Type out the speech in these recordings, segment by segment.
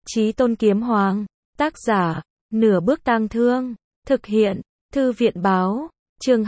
Chí Tôn Kiếm Hoàng. Tác giả, Nửa Bước Tang Thương. Thực hiện, Thư viện báo. Chương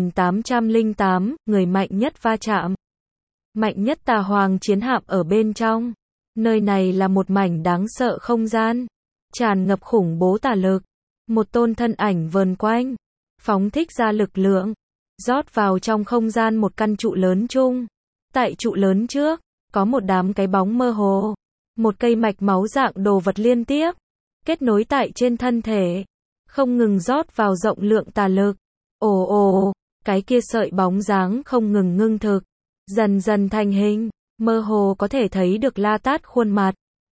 2808, người mạnh nhất va chạm. Mạnh nhất Tà Hoàng chiến hạm ở bên trong. Nơi này là một mảnh đáng sợ không gian, tràn ngập khủng bố tà lực. Một tôn thân ảnh vờn quanh, phóng thích ra lực lượng, rót vào trong không gian một căn trụ lớn chung. Tại trụ lớn trước, có một đám cái bóng mơ hồ, một cây mạch máu dạng đồ vật liên tiếp, kết nối tại trên thân thể, không ngừng rót vào rộng lượng tà lực. Ồ ồ, cái kia sợi bóng dáng không ngừng ngưng thực, dần dần thành hình, mơ hồ có thể thấy được La Tát khuôn mặt.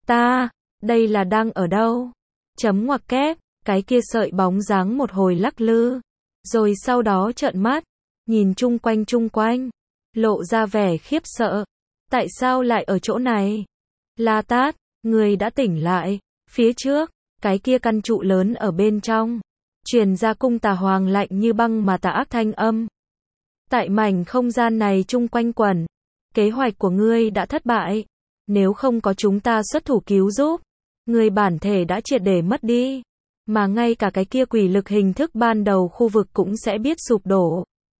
Đây là đang ở đâu? Chấm ngoặc kép, cái kia sợi bóng dáng một hồi lắc lư, rồi sau đó trợn mắt, nhìn chung quanh, lộ ra vẻ khiếp sợ. Tại sao lại ở chỗ này? La Tát, người đã tỉnh lại. Phía trước, cái kia căn trụ lớn ở bên trong, truyền ra cung Tà Hoàng lạnh như băng mà tà ác thanh âm. Tại mảnh không gian này chung quanh quẩn, kế hoạch của ngươi đã thất bại. Nếu không có chúng ta xuất thủ cứu giúp, ngươi bản thể đã triệt để mất đi. Mà ngay cả cái kia quỷ lực hình thức ban đầu khu vực cũng sẽ biết sụp đổ.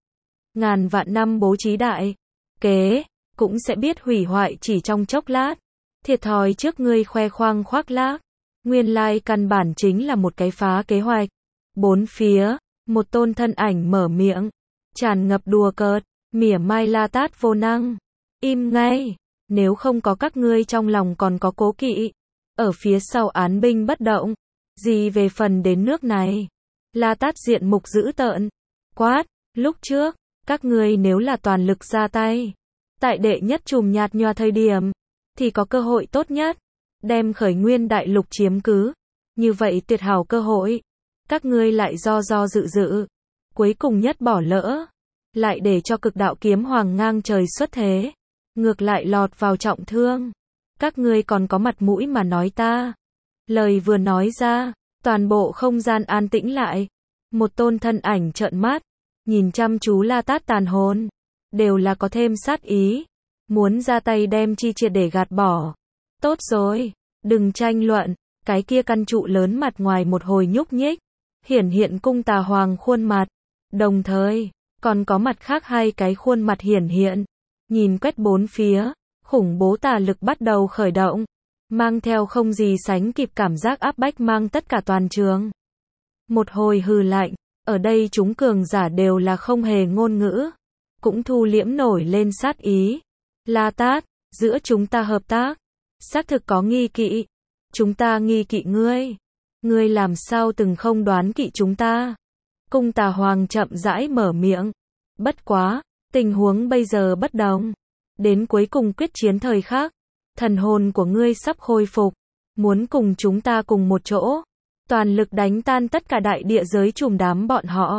Ngàn vạn năm bố trí đại kế, cũng sẽ biết hủy hoại chỉ trong chốc lát. Thiệt thòi trước ngươi khoe khoang khoác lác. Nguyên lai căn bản chính là một cái phá kế hoạch. Bốn phía, một tôn thân ảnh mở miệng, tràn ngập đùa cợt, mỉa mai La Tát vô năng. Im ngay, nếu không có các ngươi trong lòng còn có cố kỵ, ở phía sau án binh bất động. Gì về phần đến nước này? La Tát diện mục dữ tợn, quát, lúc trước, các ngươi nếu là toàn lực ra tay, tại đệ nhất chùm nhạt nhòa thời điểm, thì có cơ hội tốt nhất, đem khởi nguyên đại lục chiếm cứ. Như vậy tuyệt hảo cơ hội, các ngươi lại do dự, cuối cùng nhất bỏ lỡ, lại để cho cực đạo kiếm hoàng ngang trời xuất thế, ngược lại lọt vào trọng thương. Các ngươi còn có mặt mũi mà nói ta? Lời vừa nói ra, toàn bộ không gian an tĩnh lại. Một tôn thân ảnh trợn mắt, nhìn chăm chú La Tát tàn hồn, đều là có thêm sát ý, muốn ra tay đem chi triệt để gạt bỏ. Tốt rồi, đừng tranh luận. Cái kia căn trụ lớn mặt ngoài một hồi nhúc nhích, hiển hiện cung Tà Hoàng khuôn mặt, đồng thời còn có mặt khác hai cái khuôn mặt hiển hiện. Nhìn quét bốn phía, khủng bố tà lực bắt đầu khởi động, mang theo không gì sánh kịp cảm giác áp bách mang tất cả toàn trường. Một hồi hừ lạnh, ở đây chúng cường giả đều là không hề ngôn ngữ, cũng thu liễm nổi lên sát ý. La Tát, giữa chúng ta hợp tác, xác thực có nghi kỵ. Chúng ta nghi kỵ ngươi. Ngươi làm sao từng không đoán kỵ chúng ta? Cung Tà Hoàng chậm rãi mở miệng. Bất quá, tình huống bây giờ bất đồng. Đến cuối cùng quyết chiến thời khắc, thần hồn của ngươi sắp khôi phục, muốn cùng chúng ta cùng một chỗ, toàn lực đánh tan tất cả đại địa giới trùm đám bọn họ.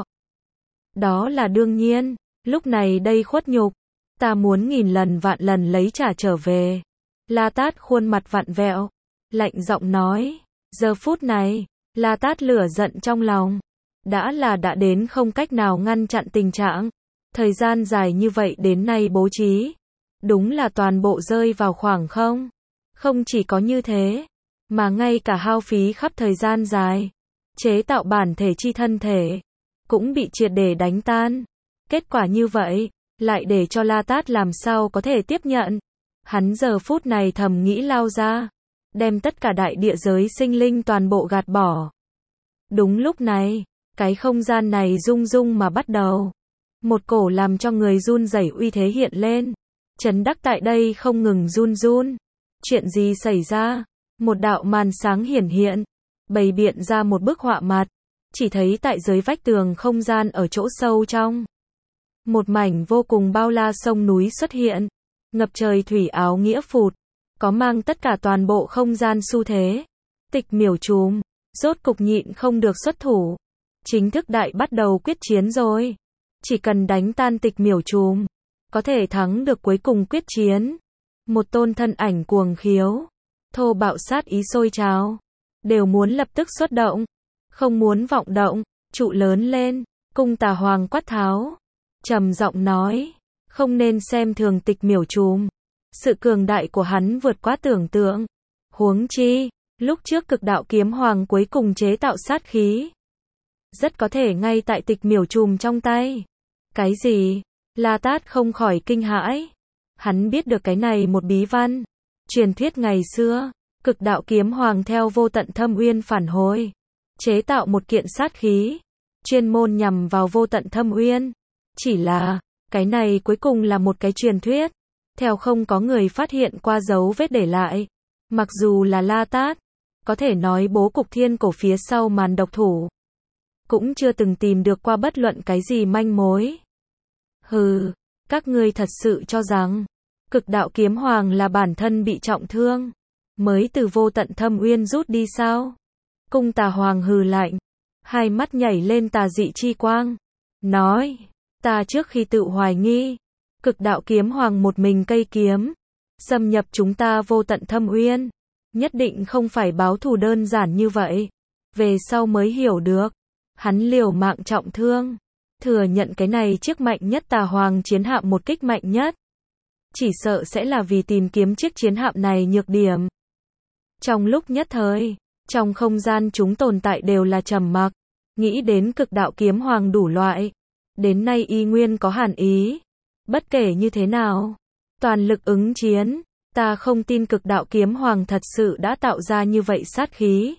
Đó là đương nhiên, lúc này đây khuất nhục, ta muốn nghìn lần vạn lần lấy trả trở về. La Tát khuôn mặt vặn vẹo, lạnh giọng nói. Giờ phút này, La Tát lửa giận trong lòng, đã đến không cách nào ngăn chặn tình trạng. Thời gian dài như vậy đến nay bố trí, đúng là toàn bộ rơi vào khoảng không. Không chỉ có như thế, mà ngay cả hao phí khắp thời gian dài, chế tạo bản thể chi thân thể, cũng bị triệt để đánh tan. Kết quả như vậy, lại để cho La Tát làm sao có thể tiếp nhận. Hắn giờ phút này thầm nghĩ lao ra, đem tất cả đại địa giới sinh linh toàn bộ gạt bỏ. Đúng lúc này, cái không gian này rung rung mà bắt đầu. Một cổ làm cho người run rẩy uy thế hiện lên. Trấn Đắc tại đây không ngừng run. Chuyện gì xảy ra? Một đạo màn sáng hiển hiện, bày biện ra một bức họa mặt. Chỉ thấy tại dưới vách tường không gian ở chỗ sâu trong, một mảnh vô cùng bao la sông núi xuất hiện, ngập trời thủy áo nghĩa phụt, có mang tất cả toàn bộ không gian xu thế. Tịch Miểu Trùm, rốt cục nhịn không được xuất thủ. Chính thức đại bắt đầu quyết chiến rồi. Chỉ cần đánh tan Tịch Miểu Trùm, có thể thắng được cuối cùng quyết chiến. Một tôn thân ảnh cuồng khiếu, thô bạo sát ý sôi trào, đều muốn lập tức xuất động, không muốn vọng động. Trụ lớn lên, cung Tà Hoàng quát tháo, trầm giọng nói, không nên xem thường Tịch Miểu Trùm. Sự cường đại của hắn vượt quá tưởng tượng. Huống chi, Lúc trước cực đạo kiếm hoàng cuối cùng chế tạo sát khí. Rất có thể ngay tại tịch miểu trùm trong tay. Cái gì? La Tát không khỏi kinh hãi. Hắn biết được cái này một bí văn. Truyền thuyết ngày xưa, cực đạo kiếm hoàng theo vô tận thâm uyên phản hồi. Chế tạo một kiện sát khí. Chuyên môn nhằm vào vô tận thâm uyên. Chỉ là, cái này cuối cùng là một cái truyền thuyết. Theo không có người phát hiện qua dấu vết để lại. Mặc dù là La Tát, có thể nói bố cục thiên cổ phía sau màn độc thủ. Cũng chưa từng tìm được qua bất luận cái gì manh mối. Hừ, các ngươi thật sự cho rằng, cực đạo kiếm hoàng là bản thân bị trọng thương, mới từ vô tận thâm uyên rút đi sao? Cung Tà Hoàng hừ lạnh, hai mắt nhảy lên tà dị chi quang, nói, ta trước khi tự hoài nghi, cực đạo kiếm hoàng một mình cây kiếm, xâm nhập chúng ta vô tận thâm uyên, nhất định không phải báo thù đơn giản như vậy. Về sau mới hiểu được, hắn liều mạng trọng thương, thừa nhận cái này chiếc mạnh nhất Tà Hoàng chiến hạm một kích mạnh nhất. Chỉ sợ sẽ là vì tìm kiếm chiếc chiến hạm này nhược điểm. Trong lúc nhất thời, trong không gian chúng tồn tại đều là trầm mặc, nghĩ đến cực đạo kiếm hoàng đủ loại. Đến nay y nguyên có hàn ý. Bất kể như thế nào, toàn lực ứng chiến, ta không tin cực đạo kiếm hoàng thật sự đã tạo ra như vậy sát khí.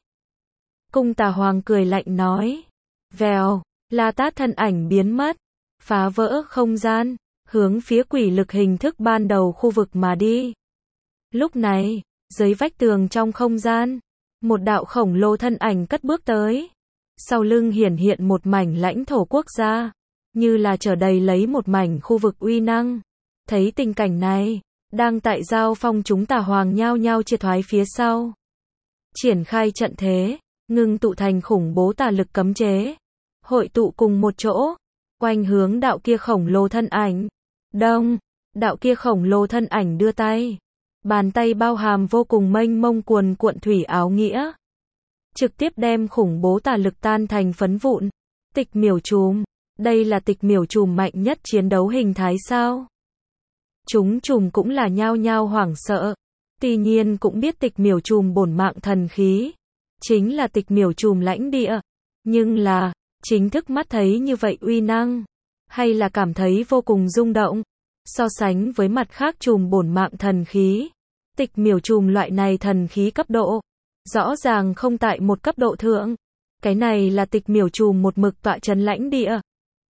Cung Tà Hoàng cười lạnh nói. Vèo, La Tát thân ảnh biến mất, phá vỡ không gian, hướng phía quỷ lực hình thức ban đầu khu vực mà đi. Lúc này, dưới vách tường trong không gian, một đạo khổng lồ thân ảnh cất bước tới. Sau lưng hiển hiện một mảnh lãnh thổ quốc gia, như là chở đầy lấy một mảnh khu vực uy năng. Thấy tình cảnh này, đang tại giao phong chúng Tà Hoàng nhao nhao triệt thoái phía sau. Triển khai trận thế, ngưng tụ thành khủng bố tà lực cấm chế. Hội tụ cùng một chỗ, quanh hướng đạo kia khổng lồ thân ảnh. Đông, đạo kia khổng lồ thân ảnh đưa tay. Bàn tay bao hàm vô cùng mênh mông cuồn cuộn thủy áo nghĩa. Trực tiếp đem khủng bố tà lực tan thành phấn vụn. Tịch miểu trùm, đây là tịch miểu trùm mạnh nhất chiến đấu hình thái sao? Chúng trùm cũng là nhao nhao hoảng sợ. Tuy nhiên cũng biết tịch miểu trùm bổn mạng thần khí. Chính là tịch miểu trùm lãnh địa. Nhưng là, chính thức mắt thấy như vậy uy năng, hay là cảm thấy vô cùng rung động. So sánh với mặt khác trùm bổn mạng thần khí, tịch miểu trùm loại này thần khí cấp độ, rõ ràng không tại một cấp độ thượng. Cái này là tịch miểu trùm một mực tọa trấn lãnh địa.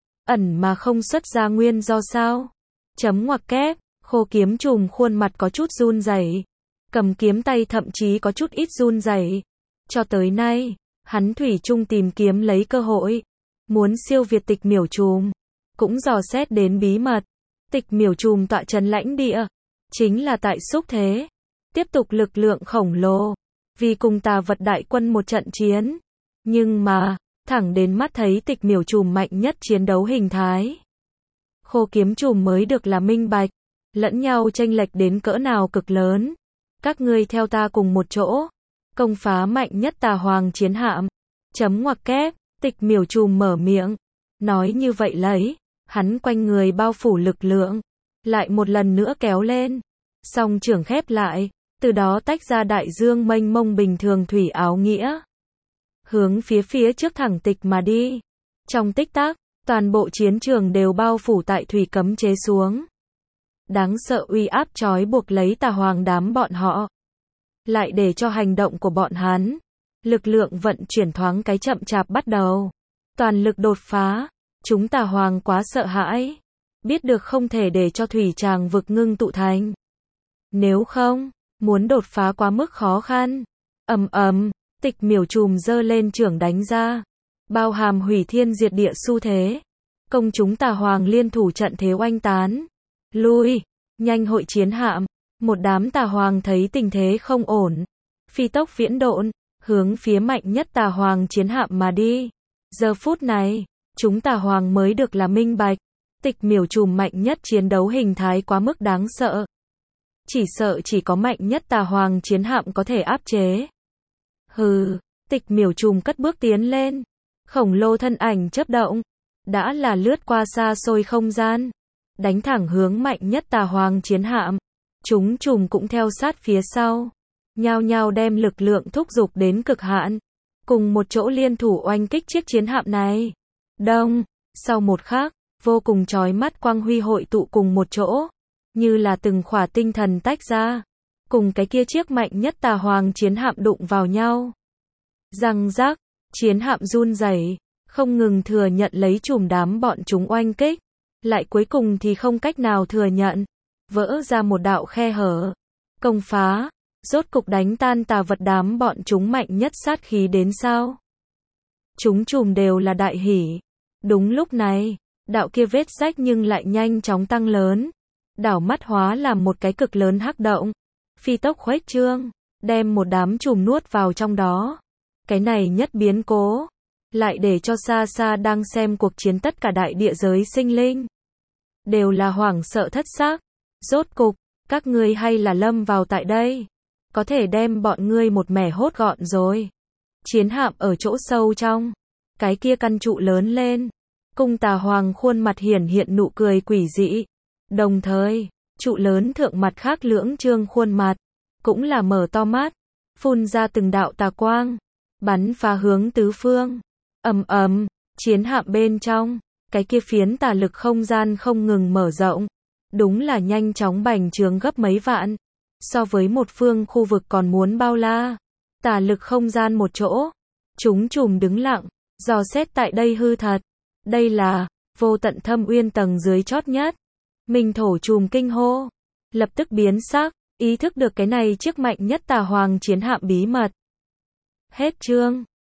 Ẩn mà không xuất ra nguyên do sao? Chấm ngoặc kép, khô kiếm trùm khuôn mặt có chút run rẩy, cầm kiếm tay thậm chí có chút ít run rẩy. Cho tới nay, hắn thủy chung tìm kiếm lấy cơ hội, muốn siêu việt tịch miểu trùm, cũng dò xét đến bí mật. Tịch miểu trùm tọa trấn lãnh địa, chính là tại xúc thế, tiếp tục lực lượng khổng lồ, vì cùng tà vật đại quân một trận chiến. Nhưng mà, thẳng đến mắt thấy tịch miểu trùm mạnh nhất chiến đấu hình thái. Khô kiếm trùm mới được là minh bạch, lẫn nhau chênh lệch đến cỡ nào cực lớn. Các ngươi theo ta cùng một chỗ, công phá mạnh nhất Tà Hoàng chiến hạm. Chấm ngoặc kép, tịch miểu trùm mở miệng, nói như vậy lấy, hắn quanh người bao phủ lực lượng, lại một lần nữa kéo lên, song trưởng khép lại, từ đó tách ra đại dương mênh mông bình thường thủy áo nghĩa, hướng phía trước thẳng tịch mà đi. Trong tích tắc, toàn bộ chiến trường đều bao phủ tại thủy cấm chế xuống. Đáng sợ uy áp trói buộc lấy Tà Hoàng đám bọn họ, lại để cho hành động của bọn hắn, lực lượng vận chuyển thoáng cái chậm chạp bắt đầu. Toàn lực đột phá, chúng Tà Hoàng quá sợ hãi, biết được không thể để cho thủy tràng vực ngưng tụ thành. Nếu không, muốn đột phá quá mức khó khăn. Ầm ầm, tịch miểu trùm giơ lên trưởng đánh ra, bao hàm hủy thiên diệt địa xu thế. Công chúng Tà Hoàng liên thủ trận thế oanh tán. Lui, nhanh hội chiến hạm. Một đám Tà Hoàng thấy tình thế không ổn, phi tốc viễn độn, hướng phía mạnh nhất Tà Hoàng chiến hạm mà đi. Giờ phút này, chúng Tà Hoàng mới được là minh bạch, tịch miểu trùm mạnh nhất chiến đấu hình thái quá mức đáng sợ. Chỉ sợ chỉ có mạnh nhất Tà Hoàng chiến hạm có thể áp chế. Hừ, tịch miểu trùm cất bước tiến lên, khổng lồ thân ảnh chớp động, đã là lướt qua xa xôi không gian, đánh thẳng hướng mạnh nhất Tà Hoàng chiến hạm. Chúng trùm cũng theo sát phía sau, nhao nhao đem lực lượng thúc giục đến cực hạn, cùng một chỗ liên thủ oanh kích chiếc chiến hạm này. Đông, sau một khắc, vô cùng chói mắt quang huy hội tụ cùng một chỗ, như là từng khỏa tinh thần tách ra, cùng cái kia chiếc mạnh nhất tà hoàng chiến hạm đụng vào nhau. Răng rắc, chiến hạm run rẩy, không ngừng thừa nhận lấy chùm đám bọn chúng oanh kích, lại cuối cùng thì không cách nào thừa nhận, vỡ ra một đạo khe hở. Công phá, rốt cục đánh tan tà vật đám bọn chúng mạnh nhất sát khí đến sao? Chúng chùm đều là đại hỉ. Đúng lúc này, đạo kia vết rách nhưng lại nhanh chóng tăng lớn, đảo mắt hóa làm một cái cực lớn hắc động, phi tốc khuếch trương, đem một đám chùm nuốt vào trong đó. Cái này nhất biến cố, lại để cho xa xa đang xem cuộc chiến tất cả đại địa giới sinh linh đều là hoảng sợ thất xác. Rốt cục, các ngươi hay là lâm vào tại đây, có thể đem bọn ngươi một mẻ hốt gọn rồi. Chiến hạm ở chỗ sâu trong, cái kia căn trụ lớn lên, cung tà hoàng khuôn mặt hiển hiện nụ cười quỷ dị. Đồng thời, trụ lớn thượng mặt khác lưỡng trương khuôn mặt, cũng là mở to mắt, phun ra từng đạo tà quang, bắn phá hướng tứ phương. Ầm ầm, chiến hạm bên trong, cái kia phiến tà lực không gian không ngừng mở rộng, đúng là nhanh chóng bành trướng gấp mấy vạn, so với một phương khu vực còn muốn bao la. Tà lực không gian một chỗ, chúng chùm đứng lặng, dò xét tại đây hư thật. Đây là vô tận thâm uyên tầng dưới chót nhất. Minh thổ chùm kinh hô, lập tức biến sắc, ý thức được cái này chiếc mạnh nhất tà hoàng chiến hạm bí mật. Hết chương.